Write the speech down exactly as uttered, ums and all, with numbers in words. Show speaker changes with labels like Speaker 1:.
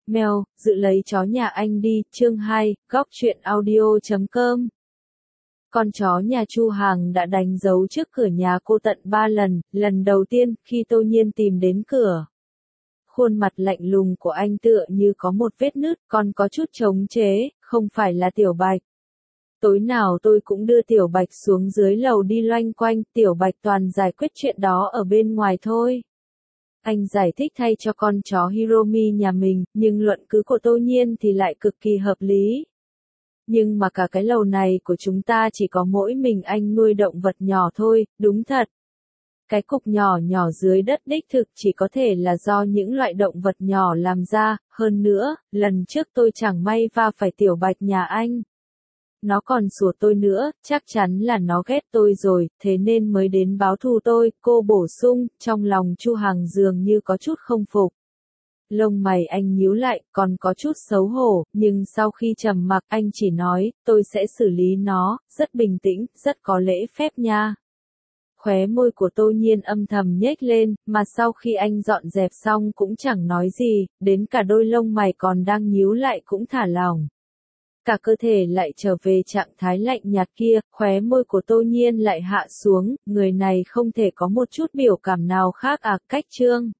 Speaker 1: Mèo, dự lấy chó nhà anh đi, chương hai, góc truyện audio chấm com. Con chó nhà Chu Hàng đã đánh dấu trước cửa nhà cô tận ba lần, lần đầu tiên, khi Tô Nhiên tìm đến cửa. Khuôn mặt lạnh lùng của anh tựa như có một vết nứt, còn có chút trống chế, không phải là Tiểu Bạch. Tối nào tôi cũng đưa Tiểu Bạch xuống dưới lầu đi loanh quanh, Tiểu Bạch toàn giải quyết chuyện đó ở bên ngoài thôi. Anh giải thích thay cho con chó Hiromi nhà mình, nhưng luận cứ của Tô Nhiên thì lại cực kỳ hợp lý. Nhưng mà cả cái lầu này của chúng ta chỉ có mỗi mình anh nuôi động vật nhỏ thôi, đúng thật. Cái cục nhỏ nhỏ dưới đất đích thực chỉ có thể là do những loại động vật nhỏ làm ra, hơn nữa, lần trước tôi chẳng may va phải Tiểu Bạch nhà anh. Nó còn sủa tôi nữa, chắc chắn là nó ghét tôi rồi, thế nên mới đến báo thù tôi, cô bổ sung, trong lòng Chu Hàng dường như có chút không phục. Lông mày anh nhíu lại, còn có chút xấu hổ, nhưng sau khi trầm mặc anh chỉ nói, tôi sẽ xử lý nó, rất bình tĩnh, rất có lễ phép nha. Khóe môi của Tô Nhiên âm thầm nhếch lên, mà sau khi anh dọn dẹp xong cũng chẳng nói gì, đến cả đôi lông mày còn đang nhíu lại cũng thả lỏng. Cả cơ thể lại trở về trạng thái lạnh nhạt kia, khóe môi của Tô Nhiên lại hạ xuống, người này không thể có một chút biểu cảm nào khác à, cách trương.